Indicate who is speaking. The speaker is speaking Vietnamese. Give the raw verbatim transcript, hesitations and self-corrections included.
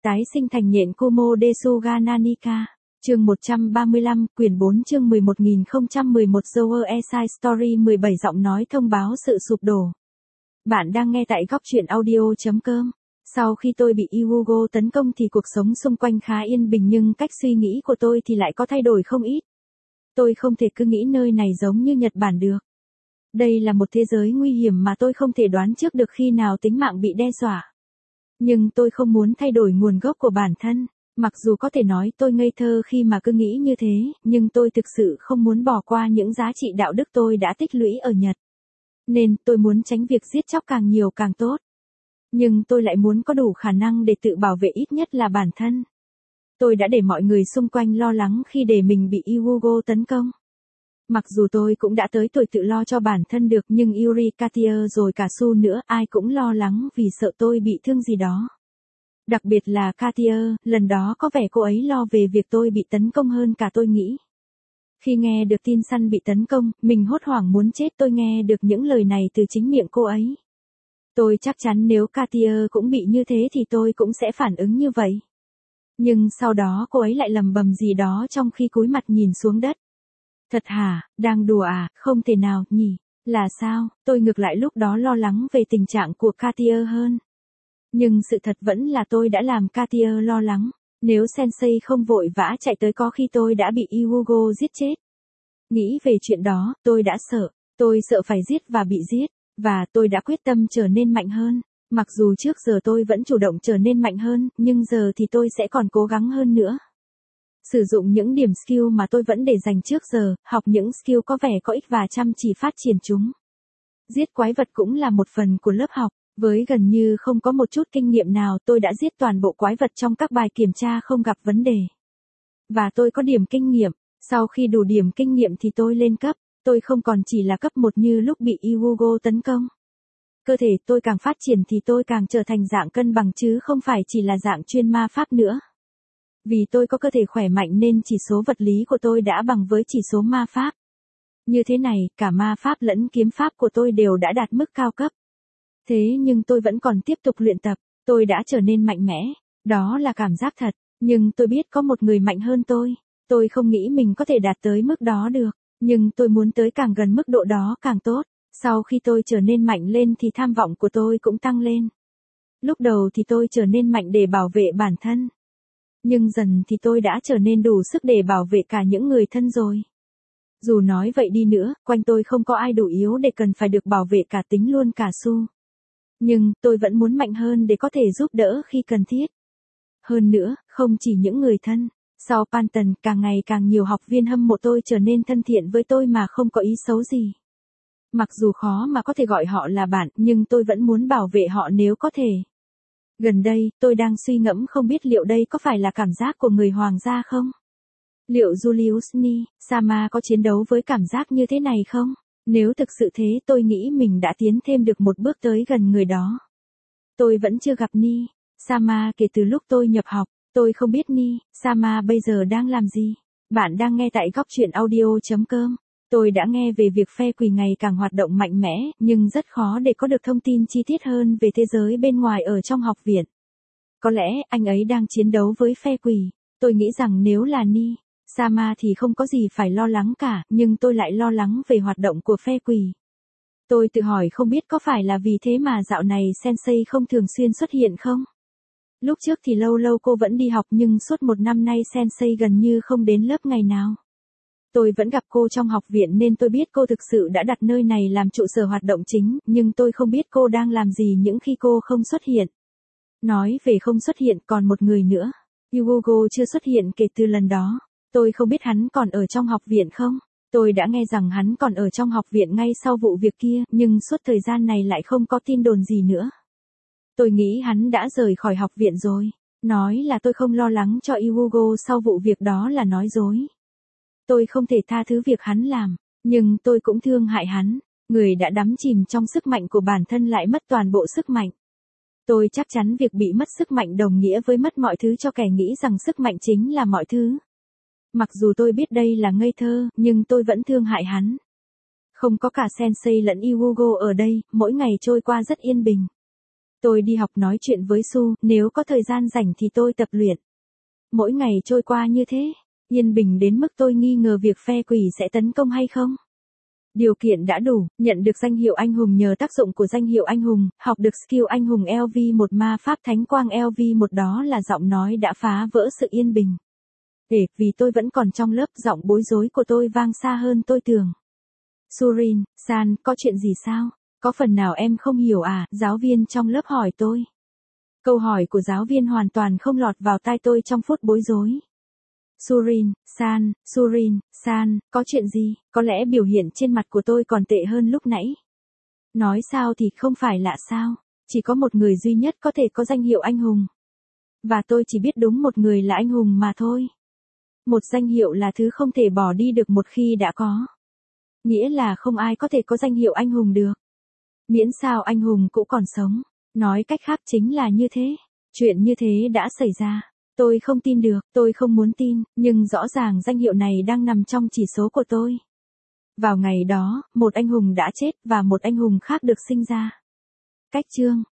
Speaker 1: Tái sinh thành nhện Kumo Desuga Nanika. Chương một trăm ba mươi lăm, quyển bốn chương mười một nghìn không trăm mười một Zower Esai Story mười bảy giọng nói thông báo sự sụp đổ. Bạn đang nghe tại góc truyện audio.com. Sau khi tôi bị Iwugo tấn công thì cuộc sống xung quanh khá yên bình nhưng cách suy nghĩ của tôi thì lại có thay đổi không ít. Tôi không thể cứ nghĩ nơi này giống như Nhật Bản được. Đây là một thế giới nguy hiểm mà tôi không thể đoán trước được khi nào tính mạng bị đe dọa. Nhưng tôi không muốn thay đổi nguồn gốc của bản thân. Mặc dù có thể nói tôi ngây thơ khi mà cứ nghĩ như thế, nhưng tôi thực sự không muốn bỏ qua những giá trị đạo đức tôi đã tích lũy ở Nhật. Nên tôi muốn tránh việc giết chóc càng nhiều càng tốt. Nhưng tôi lại muốn có đủ khả năng để tự bảo vệ ít nhất là bản thân. Tôi đã để mọi người xung quanh lo lắng khi để mình bị Iwugo tấn công. Mặc dù tôi cũng đã tới tuổi tự lo cho bản thân được nhưng Yuri Katia rồi cả Su nữa ai cũng lo lắng vì sợ tôi bị thương gì đó. Đặc biệt là Katia, lần đó có vẻ cô ấy lo về việc tôi bị tấn công hơn cả tôi nghĩ. Khi nghe được tin Sun bị tấn công, mình hốt hoảng muốn chết tôi nghe được những lời này từ chính miệng cô ấy. Tôi chắc chắn nếu Katia cũng bị như thế thì tôi cũng sẽ phản ứng như vậy. Nhưng sau đó cô ấy lại lầm bầm gì đó trong khi cúi mặt nhìn xuống đất. Thật hả, đang đùa à, không thể nào, nhỉ, là sao, tôi ngược lại lúc đó lo lắng về tình trạng của Katia hơn. Nhưng sự thật vẫn là tôi đã làm Katia lo lắng, nếu Sensei không vội vã chạy tới có khi tôi đã bị Iwugo giết chết. Nghĩ về chuyện đó, tôi đã sợ, tôi sợ phải giết và bị giết, và tôi đã quyết tâm trở nên mạnh hơn. Mặc dù trước giờ tôi vẫn chủ động trở nên mạnh hơn, nhưng giờ thì tôi sẽ còn cố gắng hơn nữa. Sử dụng những điểm skill mà tôi vẫn để dành trước giờ, học những skill có vẻ có ích và chăm chỉ phát triển chúng. Giết quái vật cũng là một phần của lớp học, với gần như không có một chút kinh nghiệm nào tôi đã giết toàn bộ quái vật trong các bài kiểm tra không gặp vấn đề. Và tôi có điểm kinh nghiệm, sau khi đủ điểm kinh nghiệm thì tôi lên cấp, tôi không còn chỉ là cấp một như lúc bị Iwugo tấn công. Cơ thể tôi càng phát triển thì tôi càng trở thành dạng cân bằng chứ không phải chỉ là dạng chuyên ma pháp nữa. Vì tôi có cơ thể khỏe mạnh nên chỉ số vật lý của tôi đã bằng với chỉ số ma pháp. Như thế này, cả ma pháp lẫn kiếm pháp của tôi đều đã đạt mức cao cấp. Thế nhưng tôi vẫn còn tiếp tục luyện tập, tôi đã trở nên mạnh mẽ, đó là cảm giác thật, nhưng tôi biết có một người mạnh hơn tôi. Tôi không nghĩ mình có thể đạt tới mức đó được, nhưng tôi muốn tới càng gần mức độ đó càng tốt. Sau khi tôi trở nên mạnh lên thì tham vọng của tôi cũng tăng lên. Lúc đầu thì tôi trở nên mạnh để bảo vệ bản thân. Nhưng dần thì tôi đã trở nên đủ sức để bảo vệ cả những người thân rồi. Dù nói vậy đi nữa, quanh tôi không có ai đủ yếu để cần phải được bảo vệ cả tính luôn cả Su. Nhưng, tôi vẫn muốn mạnh hơn để có thể giúp đỡ khi cần thiết. Hơn nữa, không chỉ những người thân. Sau Panton, càng ngày càng nhiều học viên hâm mộ tôi trở nên thân thiện với tôi mà không có ý xấu gì. Mặc dù khó mà có thể gọi họ là bạn, nhưng tôi vẫn muốn bảo vệ họ nếu có thể. Gần đây, tôi đang suy ngẫm không biết liệu đây có phải là cảm giác của người hoàng gia không? Liệu Julius Ni, Sama có chiến đấu với cảm giác như thế này không? Nếu thực sự thế tôi nghĩ mình đã tiến thêm được một bước tới gần người đó. Tôi vẫn chưa gặp Ni, Sama kể từ lúc tôi nhập học, tôi không biết Ni, Sama bây giờ đang làm gì. Bạn đang nghe tại góc truyện audio.com. Tôi đã nghe về việc phe quỷ ngày càng hoạt động mạnh mẽ, nhưng rất khó để có được thông tin chi tiết hơn về thế giới bên ngoài ở trong học viện. Có lẽ anh ấy đang chiến đấu với phe quỷ. Tôi nghĩ rằng nếu là Ni, Sama thì không có gì phải lo lắng cả, nhưng tôi lại lo lắng về hoạt động của phe quỷ. Tôi tự hỏi không biết có phải là vì thế mà dạo này Sensei không thường xuyên xuất hiện không? Lúc trước thì lâu lâu cô vẫn đi học nhưng suốt một năm nay Sensei gần như không đến lớp ngày nào. Tôi vẫn gặp cô trong học viện nên tôi biết cô thực sự đã đặt nơi này làm trụ sở hoạt động chính, nhưng tôi không biết cô đang làm gì những khi cô không xuất hiện. Nói về không xuất hiện còn một người nữa. Iwugo chưa xuất hiện kể từ lần đó. Tôi không biết hắn còn ở trong học viện không. Tôi đã nghe rằng hắn còn ở trong học viện ngay sau vụ việc kia, nhưng suốt thời gian này lại không có tin đồn gì nữa. Tôi nghĩ hắn đã rời khỏi học viện rồi. Nói là tôi không lo lắng cho Iwugo sau vụ việc đó là nói dối. Tôi không thể tha thứ việc hắn làm, nhưng tôi cũng thương hại hắn. Người đã đắm chìm trong sức mạnh của bản thân lại mất toàn bộ sức mạnh. Tôi chắc chắn việc bị mất sức mạnh đồng nghĩa với mất mọi thứ cho kẻ nghĩ rằng sức mạnh chính là mọi thứ. Mặc dù tôi biết đây là ngây thơ, nhưng tôi vẫn thương hại hắn. Không có cả Sensei lẫn Iwugo ở đây, mỗi ngày trôi qua rất yên bình. Tôi đi học nói chuyện với Su, nếu có thời gian rảnh thì tôi tập luyện. Mỗi ngày trôi qua như thế, yên bình đến mức tôi nghi ngờ việc phe quỷ sẽ tấn công hay không. Điều kiện đã đủ, nhận được danh hiệu anh hùng nhờ tác dụng của danh hiệu anh hùng, học được skill anh hùng L V một ma pháp thánh quang L V một, đó là giọng nói đã phá vỡ sự yên bình. Để, vì tôi vẫn còn trong lớp, giọng bối rối của tôi vang xa hơn tôi tưởng. Surin, San, có chuyện gì sao? Có phần nào em không hiểu à? Giáo viên trong lớp hỏi tôi. Câu hỏi của giáo viên hoàn toàn không lọt vào tai tôi trong phút bối rối. Surin, San, Surin, San, có chuyện gì? Có lẽ biểu hiện trên mặt của tôi còn tệ hơn lúc nãy. Nói sao thì không phải lạ sao? Chỉ có một người duy nhất có thể có danh hiệu anh hùng. Và tôi chỉ biết đúng một người là anh hùng mà thôi. Một danh hiệu là thứ không thể bỏ đi được một khi đã có. Nghĩa là không ai có thể có danh hiệu anh hùng được. Miễn sao anh hùng cũng còn sống. Nói cách khác chính là như thế. Chuyện như thế đã xảy ra. Tôi không tin được, tôi không muốn tin, nhưng rõ ràng danh hiệu này đang nằm trong chỉ số của tôi. Vào ngày đó, một anh hùng đã chết và một anh hùng khác được sinh ra. Cách chương